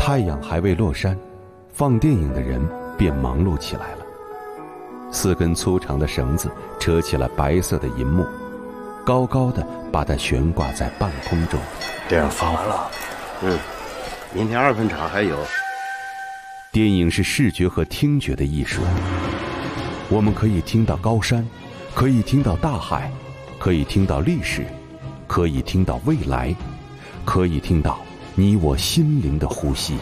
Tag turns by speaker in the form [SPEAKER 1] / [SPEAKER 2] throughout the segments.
[SPEAKER 1] 太阳还未落山，放电影的人便忙碌起来了。4根粗长的绳子扯起了白色的银幕，高高的把它悬挂在半空中。
[SPEAKER 2] 电影放完了，
[SPEAKER 3] 明天2分场还有。
[SPEAKER 1] 电影是视觉和听觉的艺术，我们可以听到高山，可以听到大海，可以听到历史，可以听到未来，可以听到你我心灵的呼吸。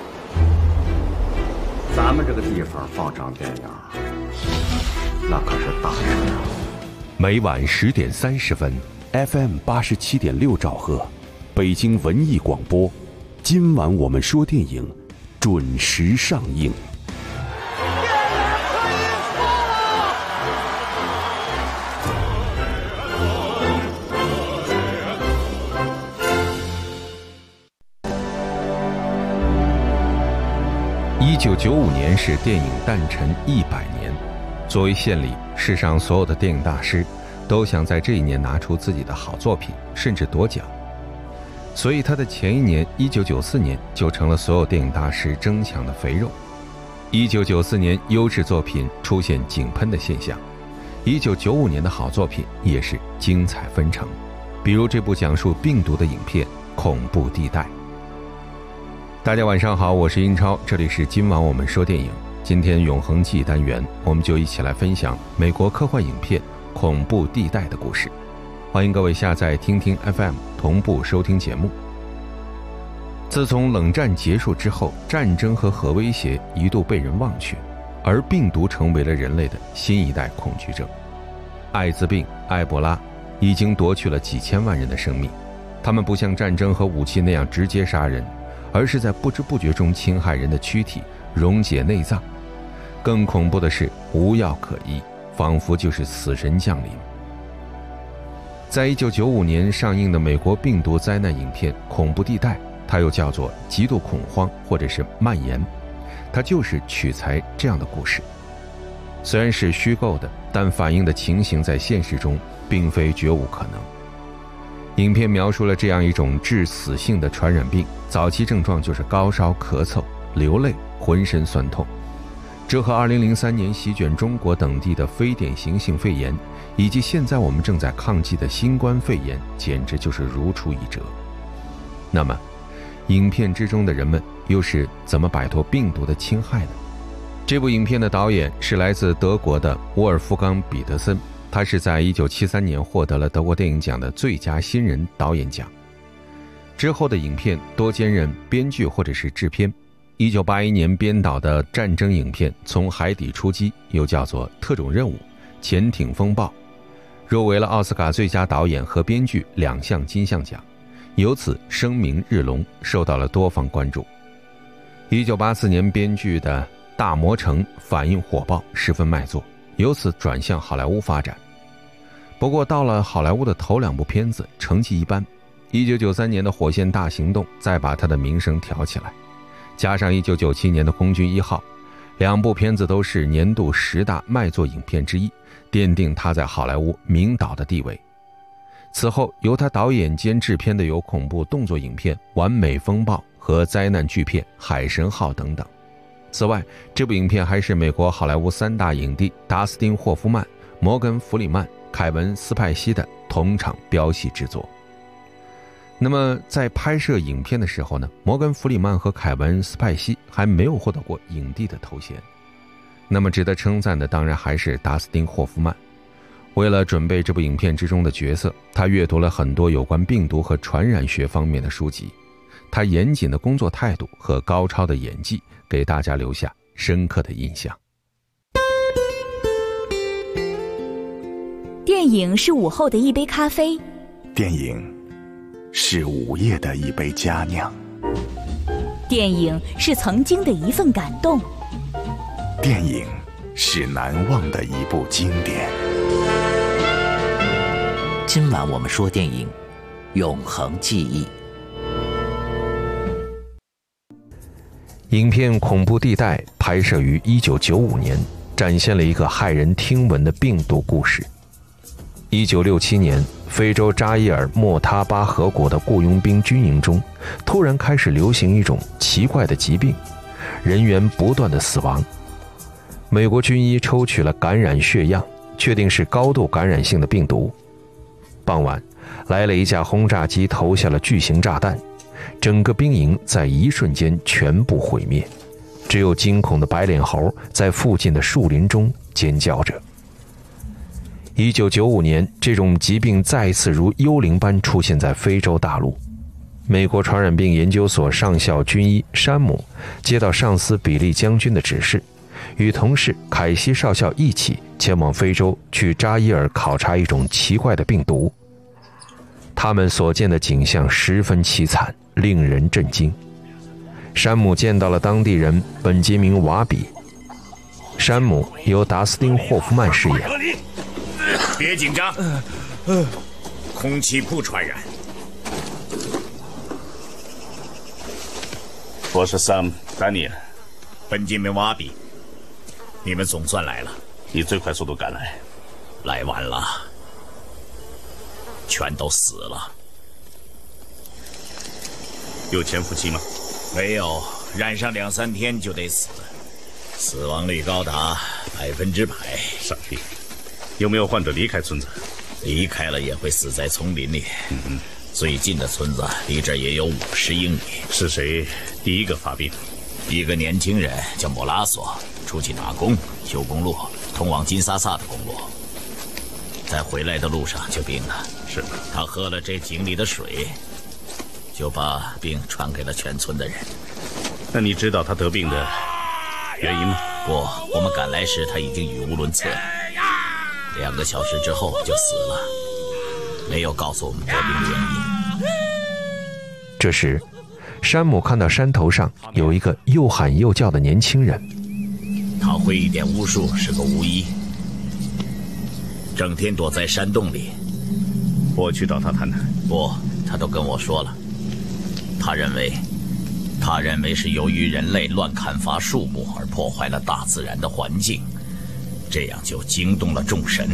[SPEAKER 2] 咱们这个地方放场电影，那可是大事啊！
[SPEAKER 1] 每晚10点30分 ，FM 87.6兆赫，北京文艺广播。今晚我们说电影，准时上映。1995年是电影诞辰100年。作为献礼，世上所有的电影大师都想在这一年拿出自己的好作品，甚至夺奖。所以他的前一年1994年就成了所有电影大师争抢的肥肉。1994年优质作品出现井喷的现象，1995年的好作品也是精彩纷呈。比如这部讲述病毒的影片《恐怖地带》。大家晚上好，我是英超，这里是今晚我们说电影。今天永恒记忆单元，我们就一起来分享美国科幻影片《恐怖地带》的故事。欢迎各位下载听听 FM 同步收听节目。自从冷战结束之后，战争和核威胁一度被人忘却，而病毒成为了人类的新一代恐惧症。艾滋病、埃博拉已经夺去了几千万人的生命，他们不像战争和武器那样直接杀人，而是在不知不觉中侵害人的躯体，溶解内脏。更恐怖的是无药可医，仿佛就是死神降临。在1995年上映的美国病毒灾难影片《恐怖地带》，它又叫做极度恐慌或者是蔓延，它就是取材这样的故事。虽然是虚构的，但反映的情形在现实中并非绝无可能。影片描述了这样一种致死性的传染病，早期症状就是高烧、咳嗽、流泪、浑身酸痛。这和2003年席卷中国等地的非典型性肺炎，以及现在我们正在抗击的新冠肺炎，简直就是如出一辙。那么，影片之中的人们又是怎么摆脱病毒的侵害呢？这部影片的导演是来自德国的沃尔夫冈·彼得森，他是在1973年获得了德国电影奖的最佳新人导演奖。之后的影片多兼任编剧或者是制片。1981年编导的战争影片《从海底出击》又叫做《特种任务》《潜艇风暴》，入围了奥斯卡最佳导演和编剧2项金像奖，由此声名日隆，受到了多方关注。1984年编剧的《大魔城》反应火爆，十分卖座，由此转向好莱坞发展。不过到了好莱坞的头2部片子成绩一般，1993年的《火线大行动》再把他的名声挑起来，加上1997年的《空军1号》，2部片子都是年度10大卖座影片之一，奠定他在好莱坞名导的地位。此后由他导演兼制片的有恐怖动作影片《完美风暴》和灾难巨片《海神号》等等。此外，这部影片还是美国好莱坞3大影帝达斯汀·霍夫曼、摩根·弗里曼、凯文·斯派西的同场飙戏之作。那么在拍摄影片的时候呢，摩根·弗里曼和凯文·斯派西还没有获得过影帝的头衔。那么值得称赞的当然还是达斯汀·霍夫曼。为了准备这部影片之中的角色，他阅读了很多有关病毒和传染学方面的书籍。他严谨的工作态度和高超的演技给大家留下深刻的印象。
[SPEAKER 4] 电影是午后的一杯咖啡，
[SPEAKER 5] 电影是午夜的一杯佳酿，
[SPEAKER 4] 电影是曾经的一份感动，
[SPEAKER 5] 电影是难忘的一部经典。
[SPEAKER 6] 今晚我们说电影，永恒记忆。
[SPEAKER 1] 影片《恐怖地带》拍摄于1995年，展现了一个骇人听闻的病毒故事。1967年， 非洲扎伊尔莫他巴河谷的雇佣兵军营中，突然开始流行一种奇怪的疾病，人员不断的死亡。美国军医抽取了感染血样，确定是高度感染性的病毒。傍晚，来了一架轰炸机，投下了巨型炸弹，整个兵营在一瞬间全部毁灭，只有惊恐的白脸猴在附近的树林中尖叫着。1995年，这种疾病再次如幽灵般出现在非洲大陆。美国传染病研究所上校军医山姆接到上司比利将军的指示，与同事凯西少校一起前往非洲去扎伊尔考察一种奇怪的病毒。他们所见的景象十分凄惨，令人震惊。山姆见到了当地人本杰明·瓦比。山姆由达斯汀·霍夫曼饰演。
[SPEAKER 7] 别紧张，空气不传染。
[SPEAKER 8] 我是 Sam Daniel，
[SPEAKER 7] 本杰明·瓦比，你们总算来了。
[SPEAKER 8] 以最快速度赶来，
[SPEAKER 7] 来晚了，全都死了。
[SPEAKER 8] 有潜伏期吗？
[SPEAKER 7] 没有，染上2、3天就得死，死亡率高达100%。
[SPEAKER 8] 上帝，有没有患者离开村子？
[SPEAKER 7] 离开了也会死在丛林里。最近的村子离这儿也有50英里。
[SPEAKER 8] 是谁第一个发病？
[SPEAKER 7] 一个年轻人叫莫拉索，出去打工，修公路，通往金萨萨的公路。在回来的路上就病了。
[SPEAKER 8] 是
[SPEAKER 7] 他喝了这井里的水，就把病传给了全村的人。
[SPEAKER 8] 那你知道他得病的原因吗？
[SPEAKER 7] 不，我们赶来时他已经语无伦次了，2个小时之后就死了，没有告诉我们得病原因。
[SPEAKER 1] 这时，山姆看到山头上有一个又喊又叫的年轻人。
[SPEAKER 7] 他会一点巫术，是个巫医，整天躲在山洞里。
[SPEAKER 8] 我去找他谈谈。
[SPEAKER 7] 不，他都跟我说了。他认为是由于人类乱砍伐树木而破坏了大自然的环境，这样就惊动了众神。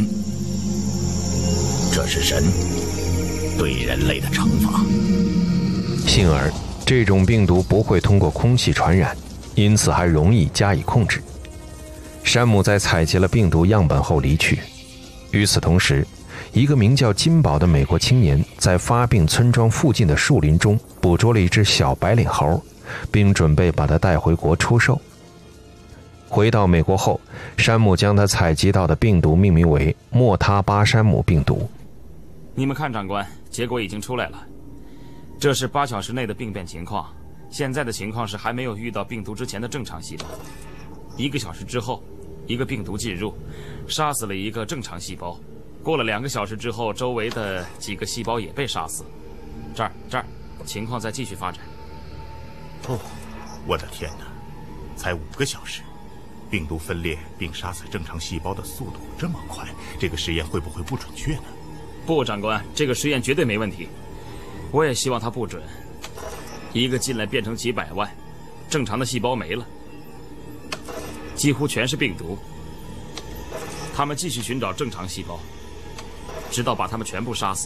[SPEAKER 7] 这是神对人类的惩罚。
[SPEAKER 1] 幸而这种病毒不会通过空气传染，因此还容易加以控制。山姆在采集了病毒样本后离去。与此同时，一个名叫金宝的美国青年在发病村庄附近的树林中捕捉了一只小白脸猴，并准备把它带回国出售。回到美国后，山姆将他采集到的病毒命名为莫他巴山姆病毒。
[SPEAKER 9] 你们看，长官，结果已经出来了。这是8小时内的病变情况。现在的情况是还没有遇到病毒之前的正常细胞。1个小时之后，一个病毒进入，杀死了一个正常细胞。过了2个小时之后，周围的几个细胞也被杀死。这儿，情况在继续发展。
[SPEAKER 5] 哦，我的天哪！才5个小时，病毒分裂并杀死正常细胞的速度这么快，这个实验会不会不准确呢？
[SPEAKER 9] 不，长官，这个实验绝对没问题。我也希望它不准。一个进来变成几百万，正常的细胞没了，几乎全是病毒。他们继续寻找正常细胞，直到把他们全部杀死。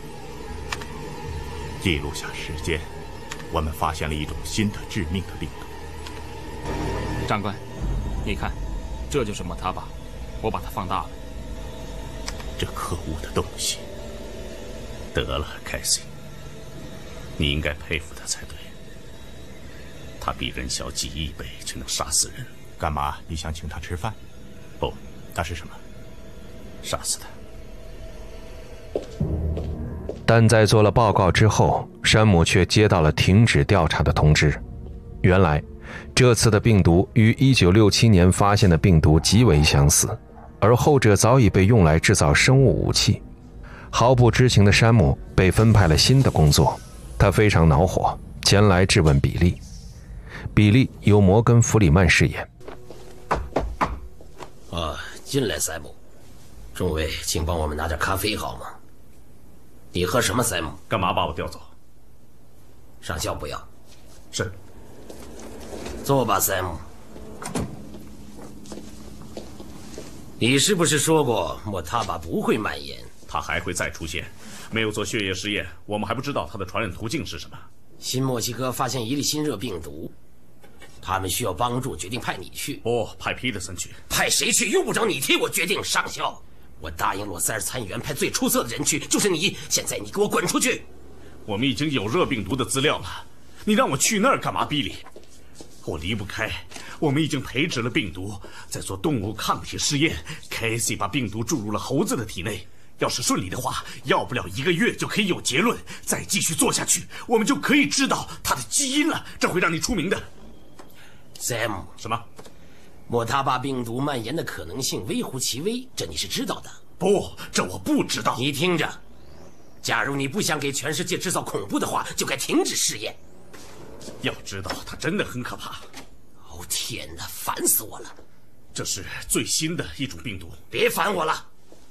[SPEAKER 5] 记录下时间，我们发现了一种新的致命的病毒。
[SPEAKER 9] 长官，你看，这就是莫塔巴，我把它放大了。
[SPEAKER 5] 这可恶的东西！
[SPEAKER 8] 得了，凯西，你应该佩服他才对。他比人小几亿倍，却能杀死人。
[SPEAKER 5] 干嘛？你想请他吃饭？
[SPEAKER 8] 不，
[SPEAKER 5] 那是什么？
[SPEAKER 8] 杀死他。
[SPEAKER 1] 但在做了报告之后，山姆却接到了停止调查的通知。原来，这次的病毒与1967年发现的病毒极为相似，而后者早已被用来制造生物武器。毫不知情的山姆被分派了新的工作，他非常恼火，前来质问比利。比利由摩根·弗里曼饰演。
[SPEAKER 10] 进来，塞姆。众位，请帮我们拿点咖啡好吗？你喝什么，塞姆？
[SPEAKER 8] 干嘛把我调走？
[SPEAKER 10] 上校不要。
[SPEAKER 8] 是。
[SPEAKER 10] 坐吧，塞姆。你是不是说过莫塔巴不会蔓延？
[SPEAKER 8] 它还会再出现。没有做血液实验，我们还不知道它的传染途径是什么。
[SPEAKER 10] 新墨西哥发现一例新热病毒，他们需要帮助，决定派你去。
[SPEAKER 8] 派皮特森去。
[SPEAKER 10] 派谁去用不着你替我决定，上校。我答应洛塞尔参议员派最出色的人去，就是你。现在你给我滚出去！
[SPEAKER 8] 我们已经有热病毒的资料了，你让我去那儿干嘛，比利？我离不开。我们已经培植了病毒，在做动物抗体试验。凯西把病毒注入了猴子的体内，要是顺利的话，要不了1个月就可以有结论。再继续做下去，我们就可以知道它的基因了，这会让你出名的。
[SPEAKER 10] Sam，
[SPEAKER 8] 什么？
[SPEAKER 10] 莫他巴病毒蔓延的可能性微乎其微，这你是知道的。
[SPEAKER 8] 不，这我不知道。
[SPEAKER 10] 你听着，假如你不想给全世界制造恐怖的话，就该停止试验。
[SPEAKER 8] 要知道，它真的很可怕。
[SPEAKER 10] 哦天哪，烦死我了！
[SPEAKER 8] 这是最新的一种病毒。
[SPEAKER 10] 别烦我了。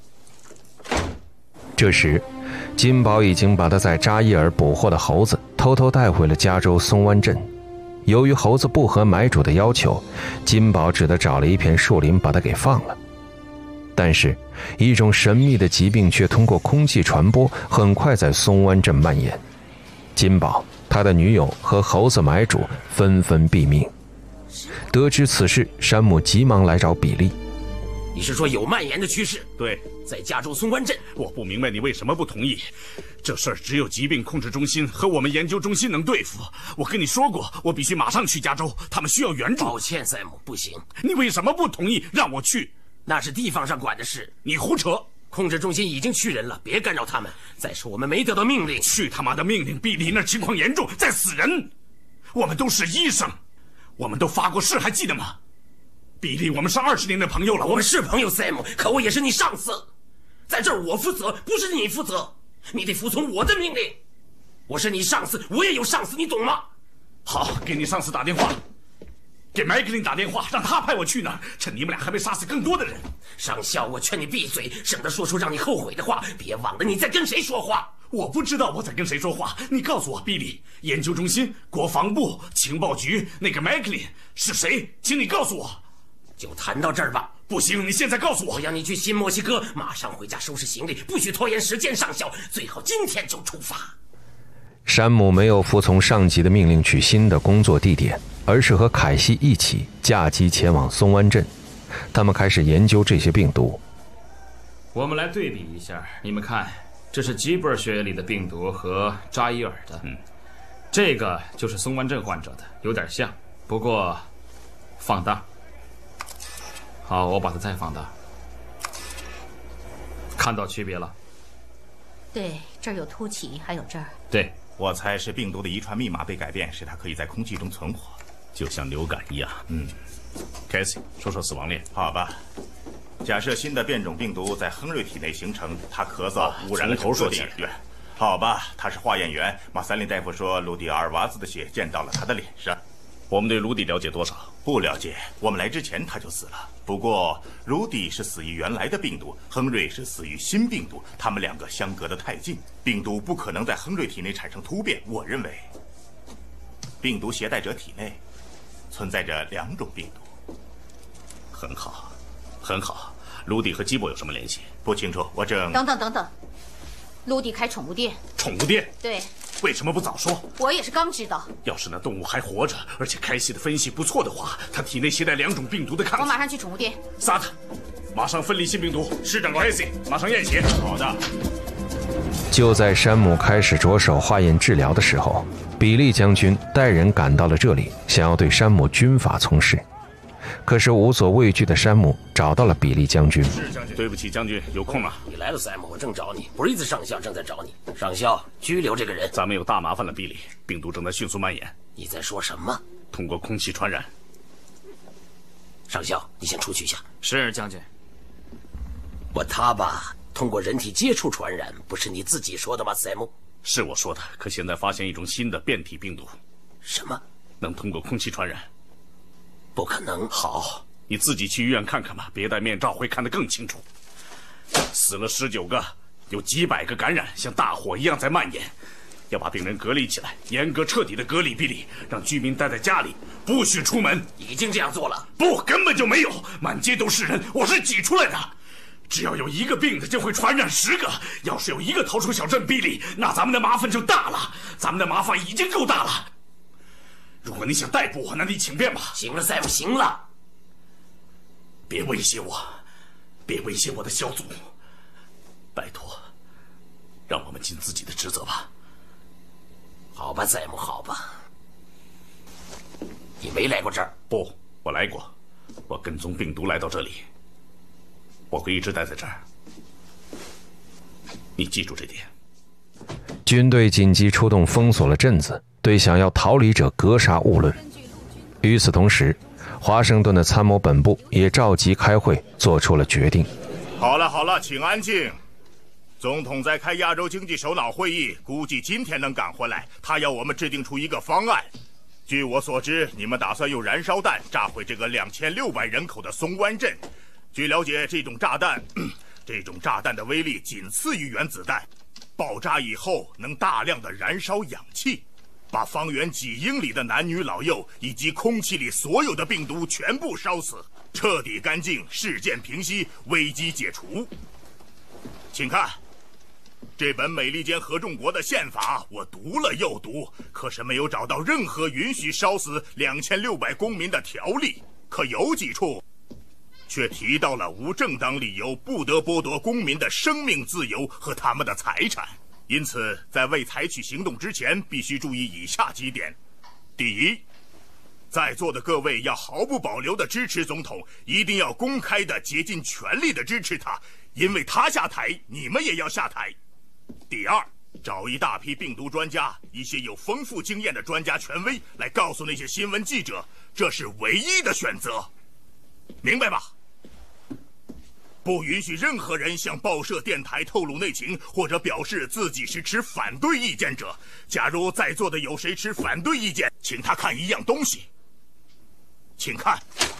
[SPEAKER 1] 这时，金宝已经把他在扎伊尔捕获的猴子偷偷带回了加州松湾镇。由于猴子不合买主的要求，金宝只得找了一片树林把它给放了。但是，一种神秘的疾病却通过空气传播，很快在松湾镇蔓延。金宝、他的女友和猴子买主纷纷毙命。得知此事，山姆急忙来找比利。
[SPEAKER 10] 你是说有蔓延的趋势？
[SPEAKER 8] 对，
[SPEAKER 10] 在加州松湾镇。
[SPEAKER 8] 我不明白你为什么不同意。这事儿只有疾病控制中心和我们研究中心能对付。我跟你说过，我必须马上去加州，他们需要援助。
[SPEAKER 10] 抱歉，塞姆，不行。
[SPEAKER 8] 你为什么不同意让我去？
[SPEAKER 10] 那是地方上管的事。
[SPEAKER 8] 你胡扯！
[SPEAKER 10] 控制中心已经去人了，别干扰他们。再说我们没得到命令。
[SPEAKER 8] 去他妈的命令！比利那情况严重，在死人。我们都是医生，我们都发过誓，还记得吗？比利，我们是20年的朋友了。
[SPEAKER 10] 我们是朋友，塞姆，可我也是你上司。在这儿我负责，不是你负责。你得服从我的命令。我是你上司，我也有上司，你懂吗？
[SPEAKER 8] 好，给你上司打电话，给麦克林打电话，让他派我去那儿，趁你们俩还没杀死更多的人。
[SPEAKER 10] 上校，我劝你闭嘴，省得说出让你后悔的话。别忘了你在跟谁说话。
[SPEAKER 8] 我不知道我在跟谁说话，你告诉我，比利，研究中心、国防部、情报局那个麦克林是谁？请你告诉我。
[SPEAKER 10] 就谈到这儿吧。
[SPEAKER 8] 不行，你现在告诉我。
[SPEAKER 10] 我要你去新墨西哥，马上回家收拾行李，不许拖延时间。上校，最好今天就出发。
[SPEAKER 1] 山姆没有服从上级的命令去新的工作地点，而是和凯西一起驾机前往松湾镇。他们开始研究这些病毒。
[SPEAKER 9] 我们来对比一下，你们看，这是吉布尔血液里的病毒和扎伊尔的，这个就是松湾镇患者的，有点像，不过放大。好，我把它再放大，看到区别了。
[SPEAKER 4] 对，这儿有凸起，还有这儿。
[SPEAKER 9] 对，
[SPEAKER 5] 我猜是病毒的遗传密码被改变，使它可以在空气中存活，
[SPEAKER 8] 就像流感一样。凯西，说说死亡链。
[SPEAKER 5] 好吧，假设新的变种病毒在亨瑞体内形成，他咳嗽污染了
[SPEAKER 8] 从头说起。
[SPEAKER 5] 好吧，他是化验员，马塞林大夫说卢迪阿尔瓦兹的血溅到了他的脸上。
[SPEAKER 8] 我们对卢迪了解多少？
[SPEAKER 5] 不了解，我们来之前他就死了。不过卢迪是死于原来的病毒，亨瑞是死于新病毒，他们两个相隔得太近，病毒不可能在亨瑞体内产生突变。我认为，病毒携带者体内存在着2种病毒。
[SPEAKER 8] 很好，很好。卢迪和基博有什么联系？
[SPEAKER 5] 不清楚，我正……
[SPEAKER 4] 等等，卢迪开宠物店。
[SPEAKER 8] 宠物店？
[SPEAKER 4] 对。
[SPEAKER 8] 为什么不早说？
[SPEAKER 4] 我也是刚知道。
[SPEAKER 8] 要是那动物还活着，而且凯西的分析不错的话，它体内携带2种病毒的抗体。
[SPEAKER 4] 我马上去宠物店。
[SPEAKER 8] 杀它！马上分离新病毒。是长官，凯西，马上验血。
[SPEAKER 5] 好的。
[SPEAKER 1] 就在山姆开始着手化验治疗的时候，比利将军带人赶到了这里，想要对山姆军法从事。可是无所畏惧的山姆找到了比利将军。
[SPEAKER 8] 对不起，将军，有空吗？
[SPEAKER 10] 你来了，塞姆，我正找你。布瑞兹上校正在找你。上校，拘留这个人。
[SPEAKER 8] 咱们有大麻烦了，比利，病毒正在迅速蔓延。
[SPEAKER 10] 你在说什么？
[SPEAKER 8] 通过空气传染。
[SPEAKER 10] 上校，你先出去一下。
[SPEAKER 9] 是，将军。
[SPEAKER 10] 他吧，通过人体接触传染，不是你自己说的吗，塞姆？
[SPEAKER 8] 是我说的，可现在发现一种新的变体病毒。
[SPEAKER 10] 什么？
[SPEAKER 8] 能通过空气传染？
[SPEAKER 10] 不可能。
[SPEAKER 8] 好，你自己去医院看看吧，别戴面罩会看得更清楚。死了19个，有几百个感染，像大火一样在蔓延。要把病人隔离起来，严格彻底的隔离比例，让居民待在家里，不许出门。
[SPEAKER 10] 已经这样做了。
[SPEAKER 8] 不，根本就没有，满街都是人，我是挤出来的。 只要有一个病的，就会传染10个。要是有一个逃出小镇比利，那咱们的麻烦就大了。咱们的麻烦已经够大了。如果你想逮捕我，那你请便吧。
[SPEAKER 10] 行了，赛姆，行了，
[SPEAKER 8] 别威胁我，别威胁我的小祖。拜托，让我们尽自己的职责吧。
[SPEAKER 10] 好吧，赛姆，好吧。你没来过这儿？
[SPEAKER 8] 不，我来过。我跟踪病毒来到这里。我会一直待在这儿，你记住这点。
[SPEAKER 1] 军队紧急出动，封锁了镇子，对想要逃离者格杀勿论。与此同时，华盛顿的参谋本部也召集开会，做出了决定。
[SPEAKER 5] 好了好了，请安静。总统在开亚洲经济首脑会议，估计今天能赶回来。他要我们制定出一个方案。据我所知，你们打算用燃烧弹炸毁这个2600人口的松湾镇。据了解，这种炸弹的威力仅次于原子弹，爆炸以后能大量的燃烧氧气，把方圆几英里的男女老幼以及空气里所有的病毒全部烧死，彻底干净，事件平息，危机解除。请看，这本美利坚合众国的宪法，我读了又读，可是没有找到任何允许烧死2600公民的条例。可有几处却提到了无正当理由不得剥夺公民的生命自由和他们的财产。因此，在未采取行动之前，必须注意以下几点：第一，在座的各位要毫不保留地支持总统，一定要公开地竭尽全力地支持他，因为他下台，你们也要下台。第二，找一大批病毒专家，一些有丰富经验的专家权威，来告诉那些新闻记者，这是唯一的选择，明白吧？不允许任何人向报社、电台透露内情，或者表示自己是持反对意见者。假如在座的有谁持反对意见，请他看一样东西。请看，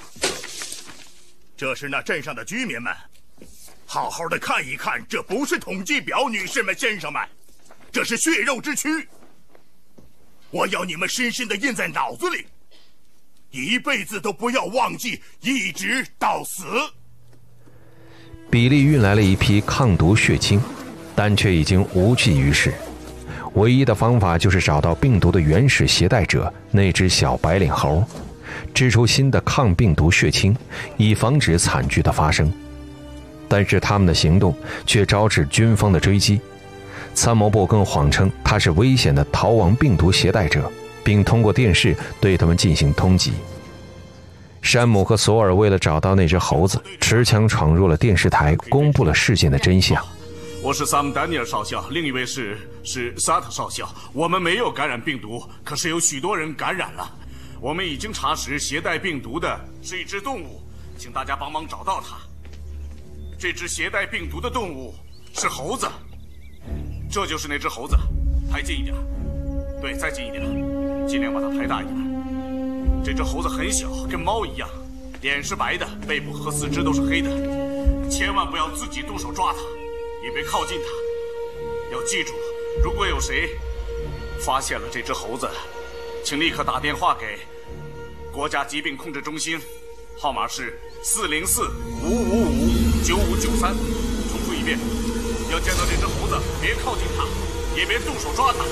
[SPEAKER 5] 这是那镇上的居民们，好好的看一看，这不是统计表，女士们、先生们，这是血肉之躯。我要你们深深的印在脑子里，一辈子都不要忘记，一直到死。
[SPEAKER 1] 比利运来了一批抗毒血清，但却已经无济于事。唯一的方法就是找到病毒的原始携带者，那只小白脸猴，制出新的抗病毒血清，以防止惨剧的发生。但是他们的行动却招致军方的追击。参谋部更谎称他是危险的逃亡病毒携带者，并通过电视对他们进行通缉。山姆和索尔为了找到那只猴子，持枪闯入了电视台，公布了事件的真相。
[SPEAKER 8] 我是萨姆·丹尼尔少校，另一位是萨特少校。我们没有感染病毒，可是有许多人感染了。我们已经查实携带病毒的是一只动物，请大家帮忙找到它。这只携带病毒的动物是猴子，这就是那只猴子。拍近一点，对，再近一点，尽量把它拍大一点。这只猴子很小，跟猫一样，脸是白的，背部和四肢都是黑的。千万不要自己动手抓它，也别靠近它。要记住，如果有谁发现了这只猴子，请立刻打电话给国家疾病控制中心，号码是404-555-9593。重复一遍，要见到这只猴子，别靠近它，也别动手抓它。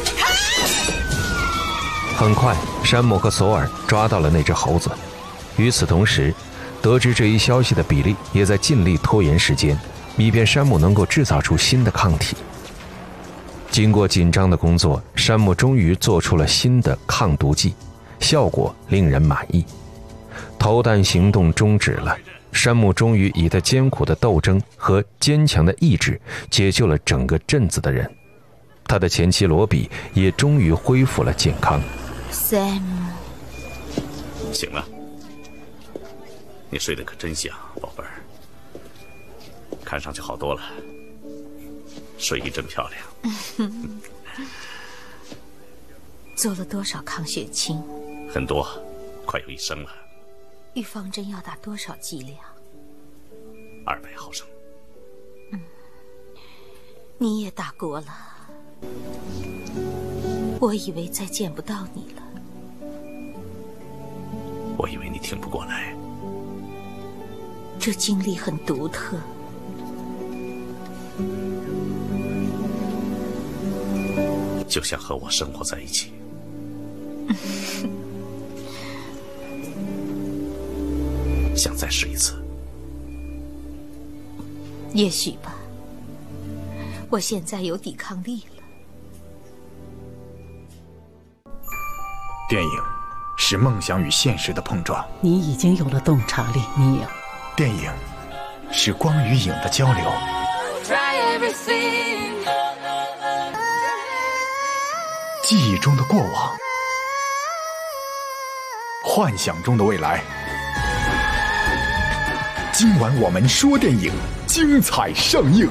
[SPEAKER 1] 很快，山姆和索尔抓到了那只猴子。与此同时，得知这一消息的比利也在尽力拖延时间，以便山姆能够制造出新的抗体。经过紧张的工作，山姆终于做出了新的抗毒剂，效果令人满意。投弹行动终止了，山姆终于以他艰苦的斗争和坚强的意志解救了整个镇子的人。他的前妻罗比也终于恢复了健康。
[SPEAKER 4] Sam，
[SPEAKER 8] 醒了，你睡得可真香，宝贝儿，看上去好多了，睡意真漂亮。
[SPEAKER 4] 做了多少抗血清？
[SPEAKER 8] 很多，快有1升了。
[SPEAKER 4] 预防针要打多少剂量
[SPEAKER 8] ？200毫升。
[SPEAKER 4] 你也打过了，我以为再见不到你了。
[SPEAKER 8] 我以为你挺不过来。
[SPEAKER 4] 这经历很独特，
[SPEAKER 8] 就想和我生活在一起。想再试一次？
[SPEAKER 11] 也许吧。我现在有抵抗力了。
[SPEAKER 12] 电影是梦想与现实的碰撞。
[SPEAKER 13] 你已经有了洞察力，你有。
[SPEAKER 12] 电影是光与影的交流。记忆中的过往，幻想中的未来。今晚我们说电影，精彩上映。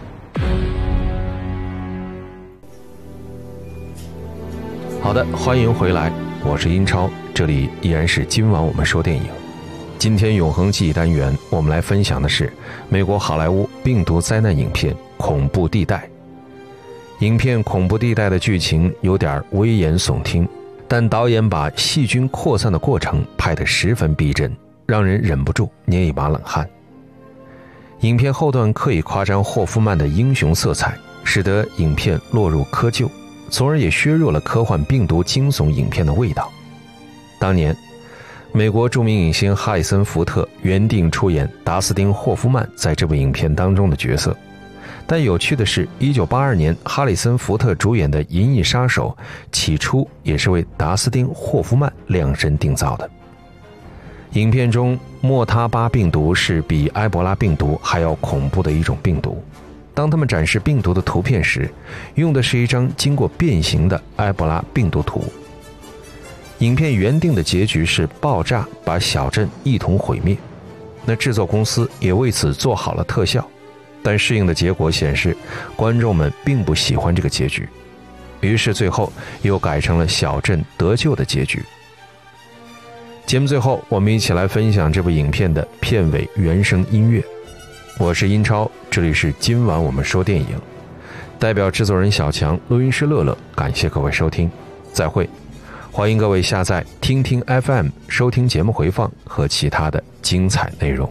[SPEAKER 1] 好的，欢迎回来，我是英超，这里依然是今晚我们说电影。今天永恒记忆单元，我们来分享的是美国好莱坞病毒灾难影片《恐怖地带》。影片《恐怖地带》的剧情有点危言耸听，但导演把细菌扩散的过程拍得十分逼真，让人忍不住捏一把冷汗。影片后段刻意夸张霍夫曼的英雄色彩，使得影片落入窠臼，从而也削弱了科幻病毒惊悚影片的味道。当年美国著名影星哈里森·福特原定出演达斯汀·霍夫曼在这部影片当中的角色，但有趣的是1982年哈里森·福特主演的《银翼杀手》起初也是为达斯汀·霍夫曼量身定造的。影片中莫他巴病毒是比埃博拉病毒还要恐怖的一种病毒，当他们展示病毒的图片时，用的是一张经过变形的埃博拉病毒图。影片原定的结局是爆炸把小镇一同毁灭，那制作公司也为此做好了特效，但适应的结果显示观众们并不喜欢这个结局，于是最后又改成了小镇得救的结局。节目最后，我们一起来分享这部影片的片尾原声音乐。我是英超，这里是今晚我们说电影，代表制作人小强，录音师乐乐，感谢各位收听，再会。欢迎各位下载听听 FM 收听节目回放和其他的精彩内容。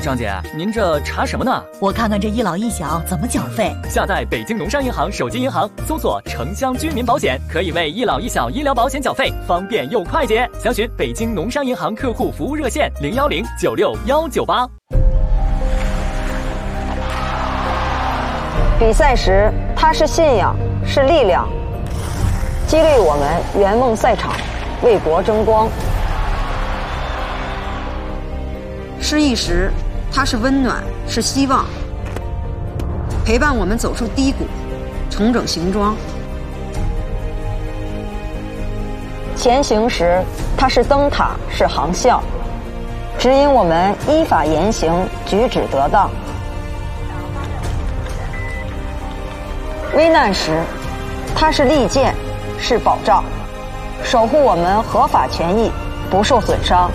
[SPEAKER 14] 张姐，您这查什么呢？
[SPEAKER 13] 我看看这一老一小怎么缴费。
[SPEAKER 14] 下载北京农商银行手机银行，搜索城乡居民保险，可以为一老一小医疗保险缴费，方便又快捷。详询北京农商银行客户服务热线010969198。
[SPEAKER 15] 比赛时，它是信仰，是力量，激励我们圆梦赛场，为国争光。失意时，它是温暖，是希望，陪伴我们走出低谷，重整行装。前行时，它是灯塔，是航校，指引我们依法言行，举止得当。危难时，它是利剑，是保障，守护我们合法权益不受损伤。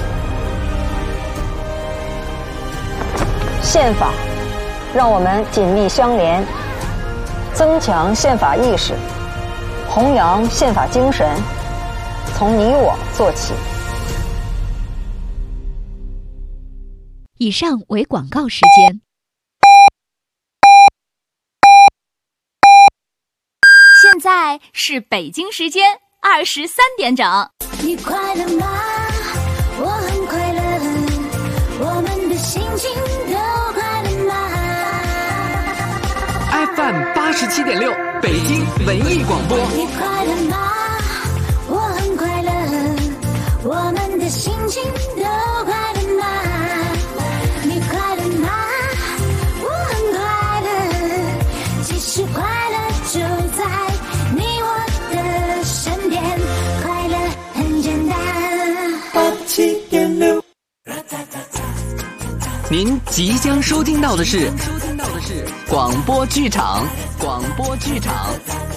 [SPEAKER 15] 宪法让我们紧密相连，增强宪法意识，弘扬宪法精神，从你我做起。
[SPEAKER 4] 以上为广告时间。现在是北京时间23点整。
[SPEAKER 16] 你快乐吗？我很快乐，我们的心情都快乐吗
[SPEAKER 17] ？FM 87.6，北京文艺广播。
[SPEAKER 16] 你快乐吗？我很快乐，我们的心情都快乐吗？你快乐吗？我很快乐，其实快乐就在你我的身边，快乐很简单。87.6。
[SPEAKER 17] 您即将收听到的是广播剧场。